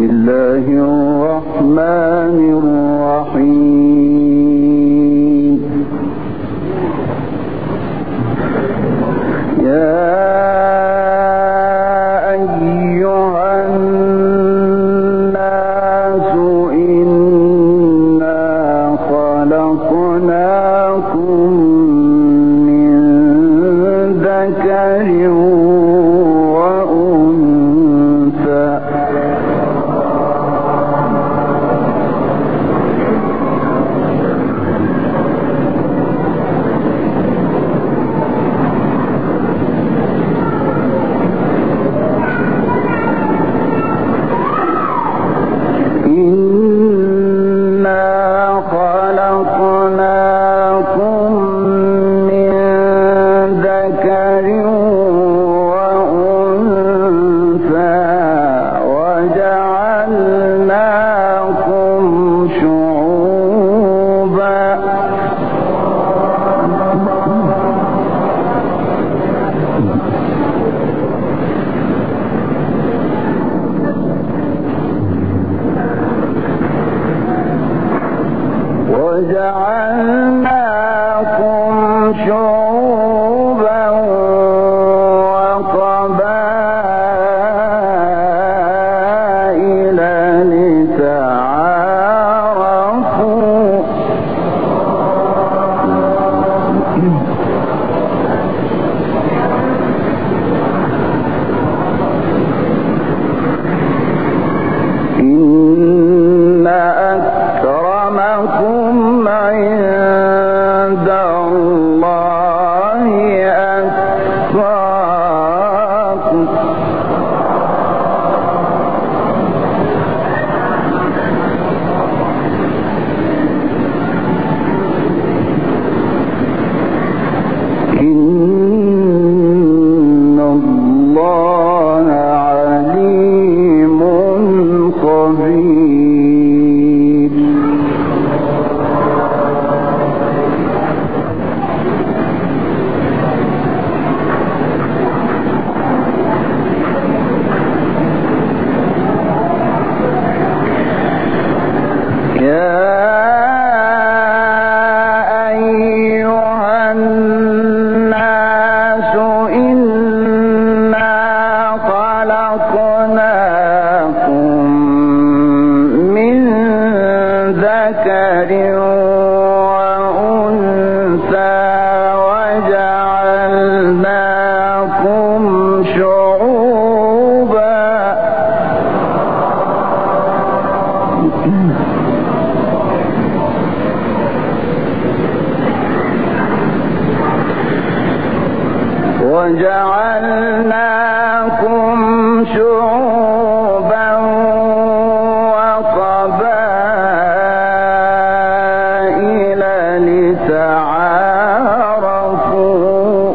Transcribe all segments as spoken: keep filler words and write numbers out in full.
الله الرحمن الرحيم. يا أيها الناس إنا خلقناكم من ذكر وجعلناكم شعوبا وقبائل لتعارفوا إن أكرمكم عند الله أتقاكم إن الله عليم خبير. يا أيها الناس إنا خلقناكم من ذكر وأنثى وجعلناكم شعوبا وجعلناكم شعوبا وقبائل لتعارفوا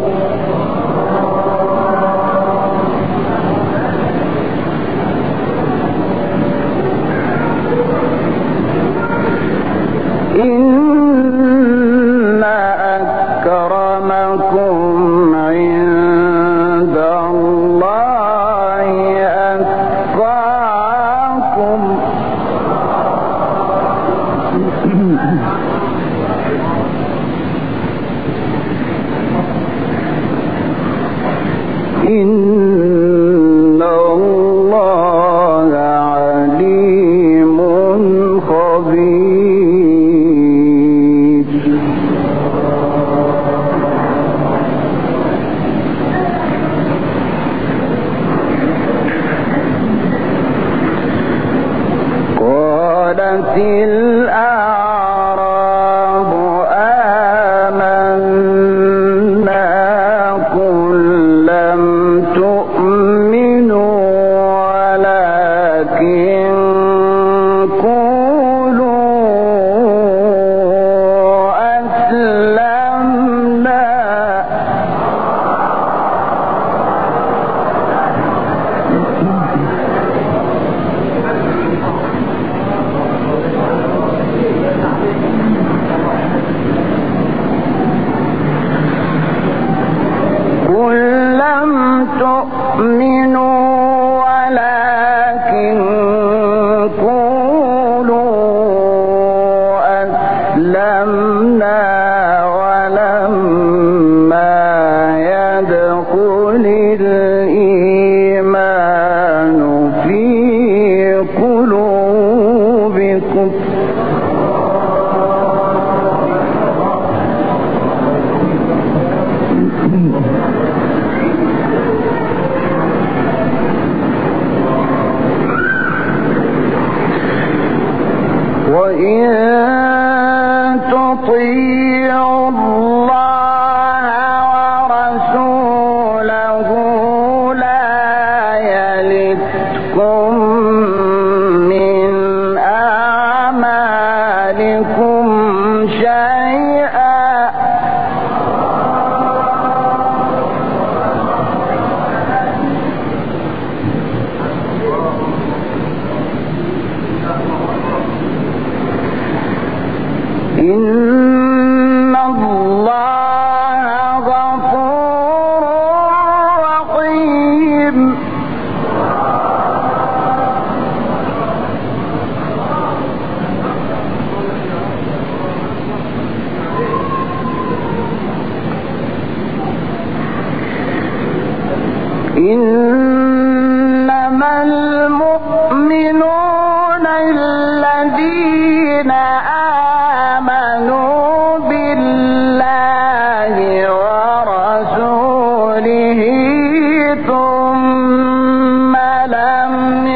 إن أكرمكم عند الله إنما المؤمنون الذين آمنوا بالله ورسوله ثم لم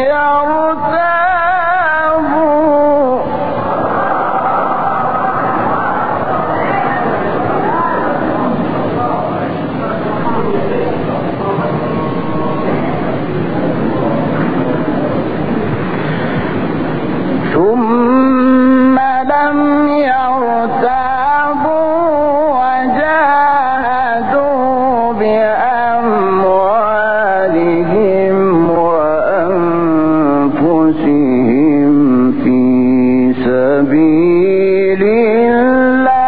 يرتابوا ثم لم يرتابوا وجاهدوا بأموالهم وأنفسهم في سبيل الله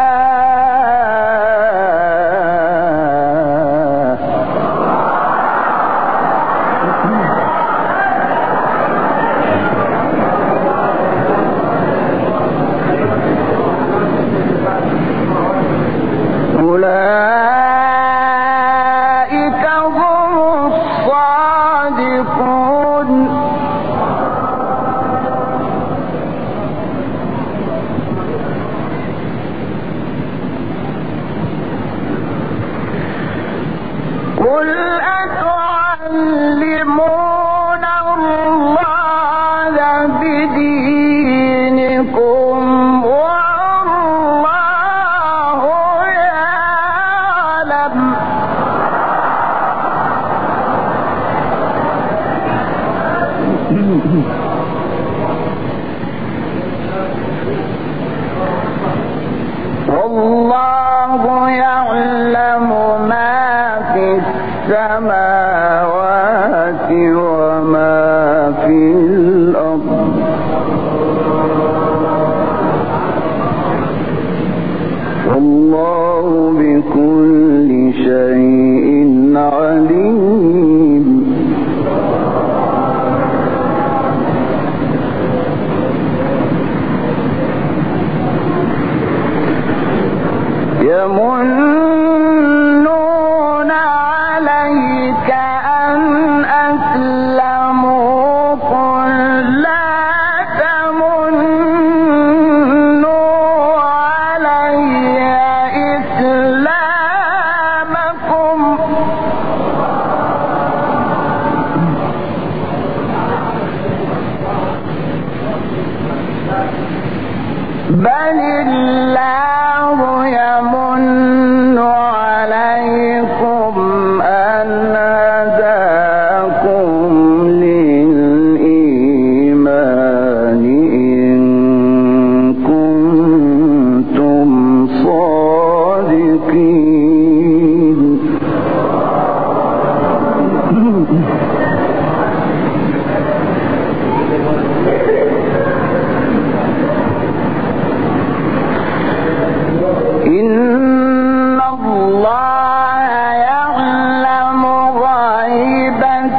أولئك هم الصادقون قل أتعلمون الله بدينكم والله يعلم والله يعلم ما في السماوات وما في الأرض والله بكل شيء عليم يمنون عليك أن أسلموا قل لا تمنوا علي إسلامكم بل الله يمن عليكم أن هداكم للإيمان إن كنتم صادقين إن الله يعلم غيب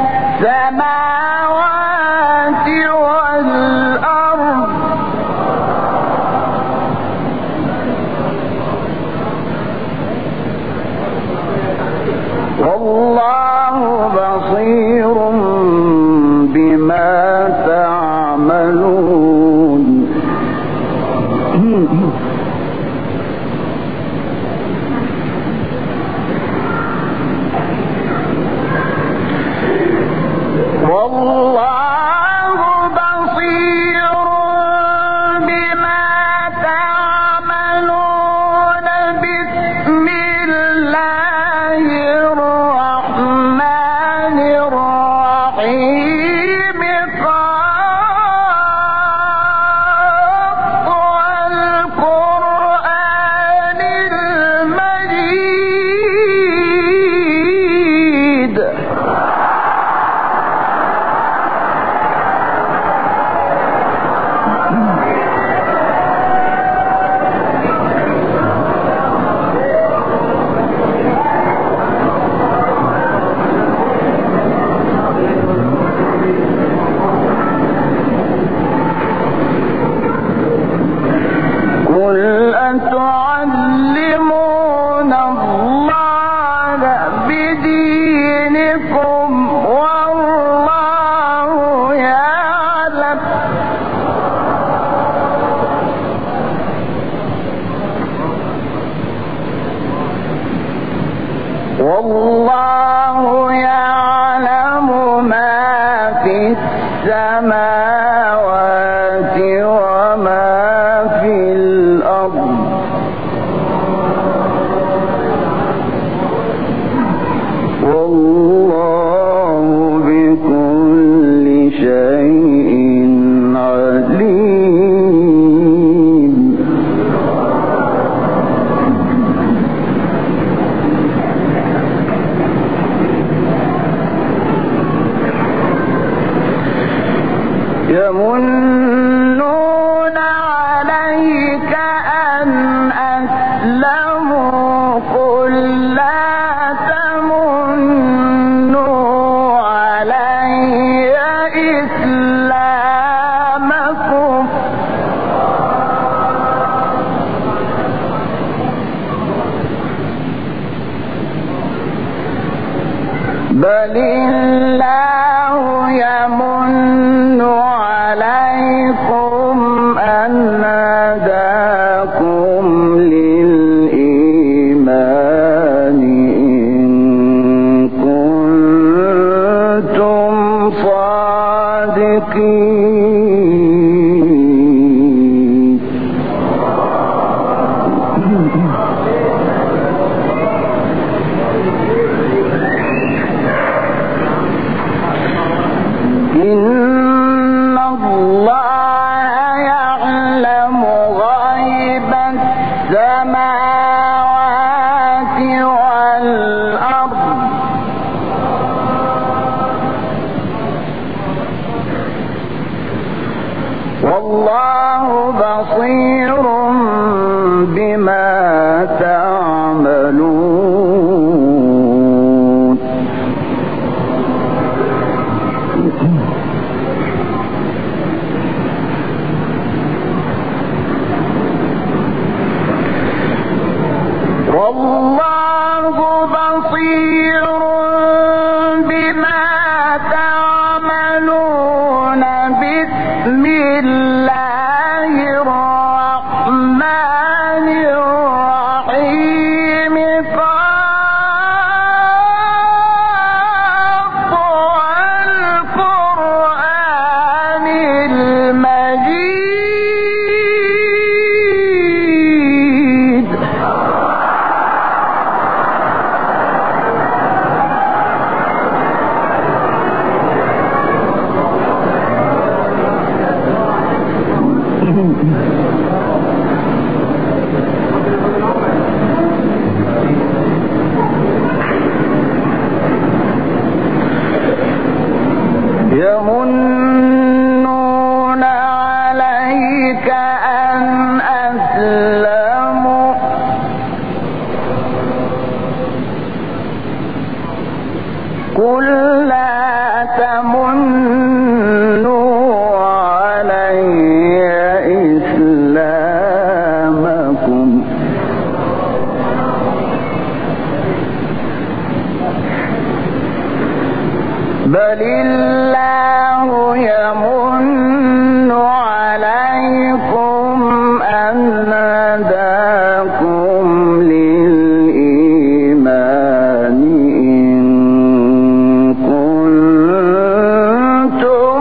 السماوات والأرض والله بصير بما تعملون والله بصير الرحيم قاف والقرآن المجيد قل أتعلمون الله بدينكم والله يعلم والله يعلم ما في السماوات وما في الأرض والله بكل شيء عليم يمنون عليك أن أسلموا قل لا تمنوا علي إسلامكم بل الله يمن عليكم أن هداكم للإيمان إن كنتم صادقين إن الله يعلم غيب السماوات والأرض والله بصير بما تعملون والله بصير بما تعملون بسم الله الرحمن الرحيم قاف والقرآن المجيد يمنون عليك أن أسلموا قل لا تمنوا علي إسلامكم بل الله يمن عليكم أن هداكم للإيمان إن كنتم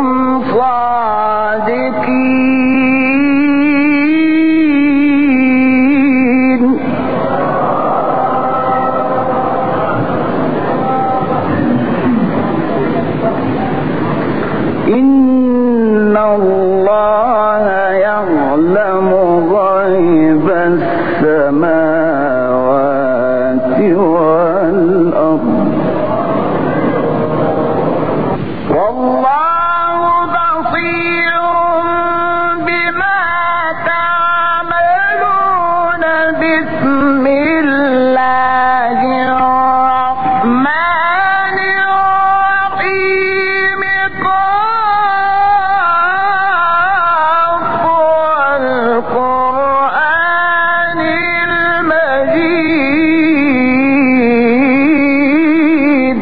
صادقين إن الله يعلم غيب السماوات والأرض والله بصير بما تعملون. بسم الله الرحمن الرحيم. قاف والقرآن المجيد.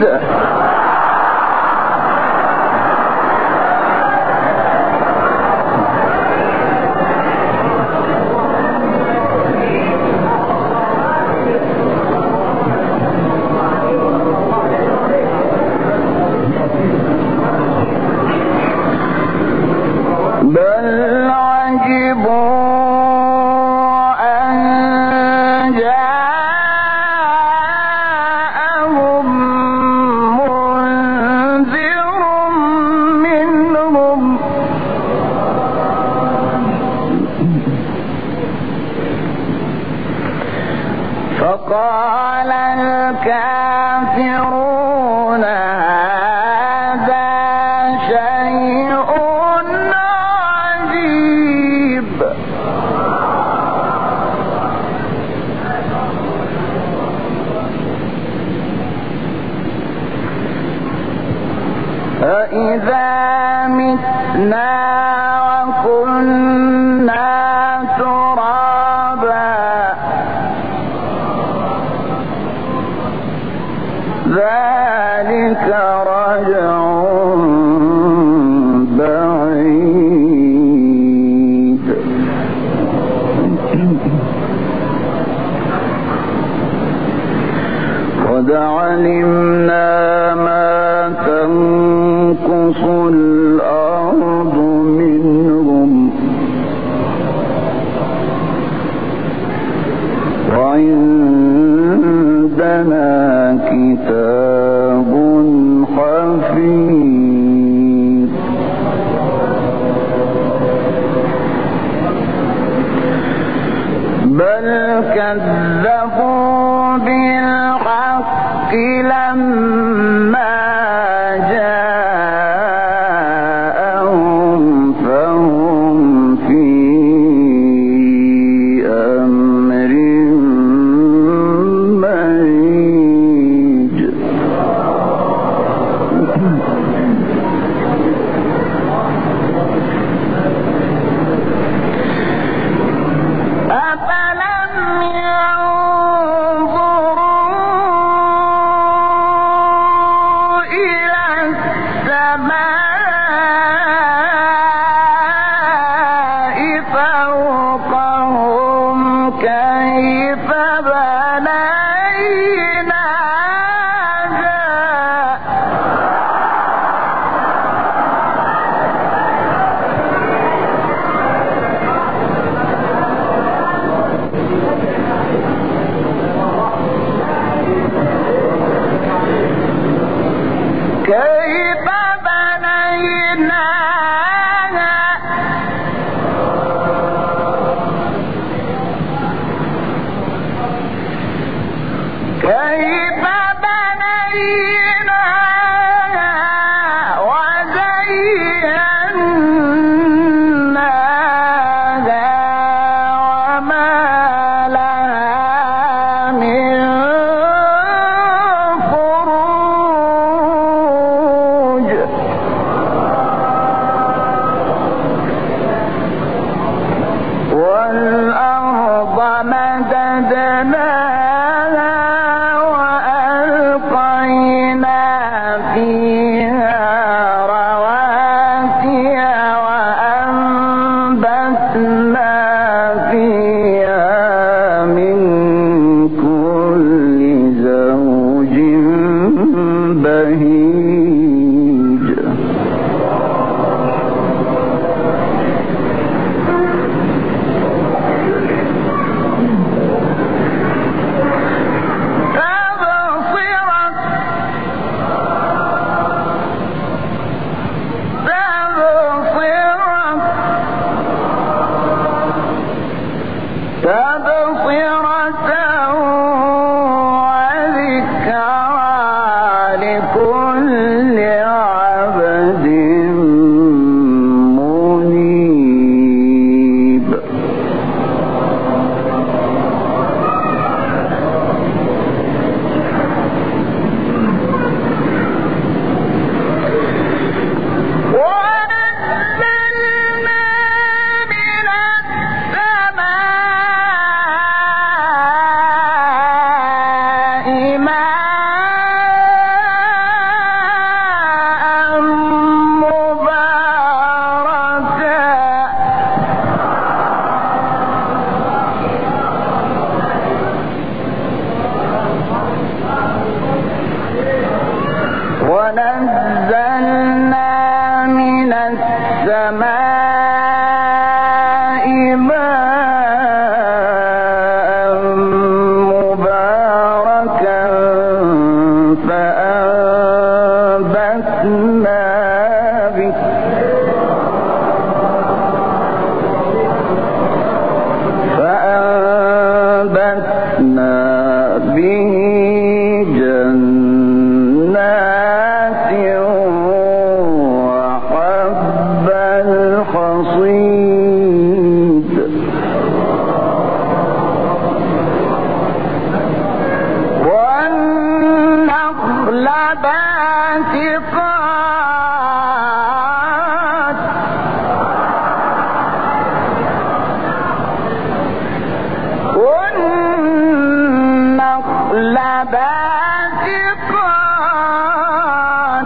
بل عجبوا أن جاءهم منذر منهم فقال الكافرون هذا شيء عجيب. أإذا متنا وكنا ترابا ذلك رجع بعيد. قد علمنا ما تنقص الأرض منهم وعندنا كتاب حفيظ. بل كذبوا بالحق لما جاءهم فهم في أمر مريج. أفلم ينظروا إلى السماء فوقهم كيف بنيناها كيف بنيناها كيف بنيناها وزيناها وما لها من فروج. به فأنبتنا به جنات وحب الحصيد والنخل باسقات والنخل باسقات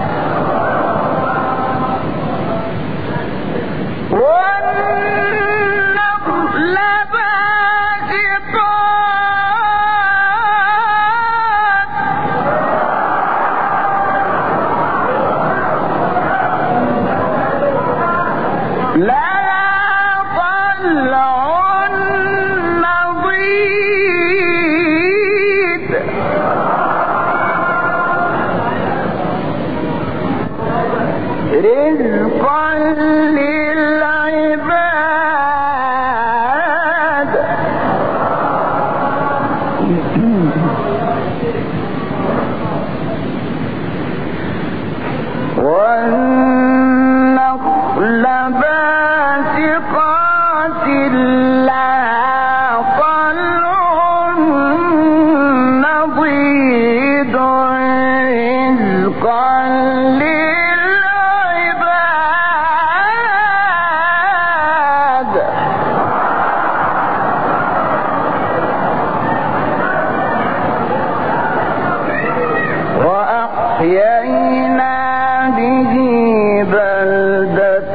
والنخل باسقات لها طلع نضيد رزقا للعباد والنخل باسقات لها طلع نضيد رزقا للعباد وأحيينا به بلدة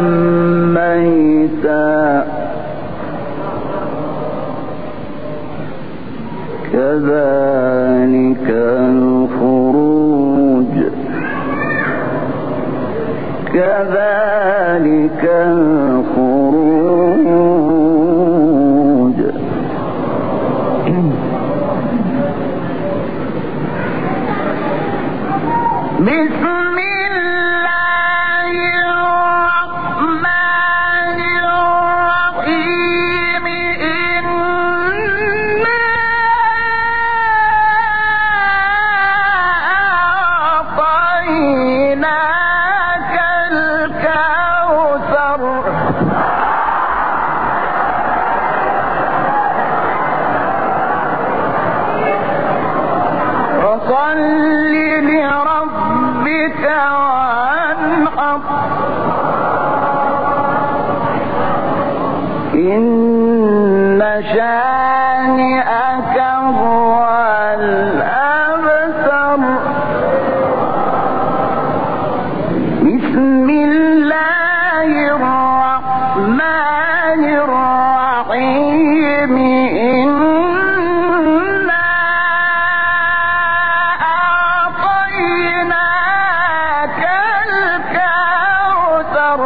ميتا كذلك الخروج كذلك الخروج بسم الله الرحمن الرحيم إنا أعطيناك الكوثر فصل لربك وانحر إن شانئك هو الأبتر بسم الله الرحمن الرحيم إنا أعطيناك الكوثر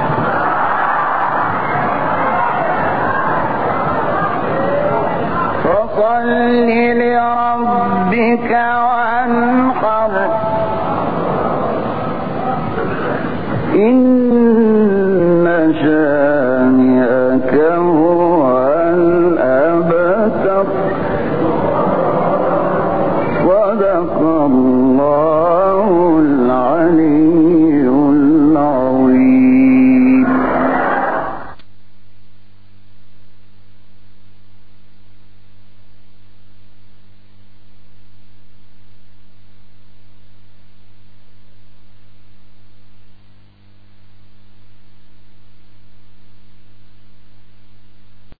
فصل لربك وانحر إن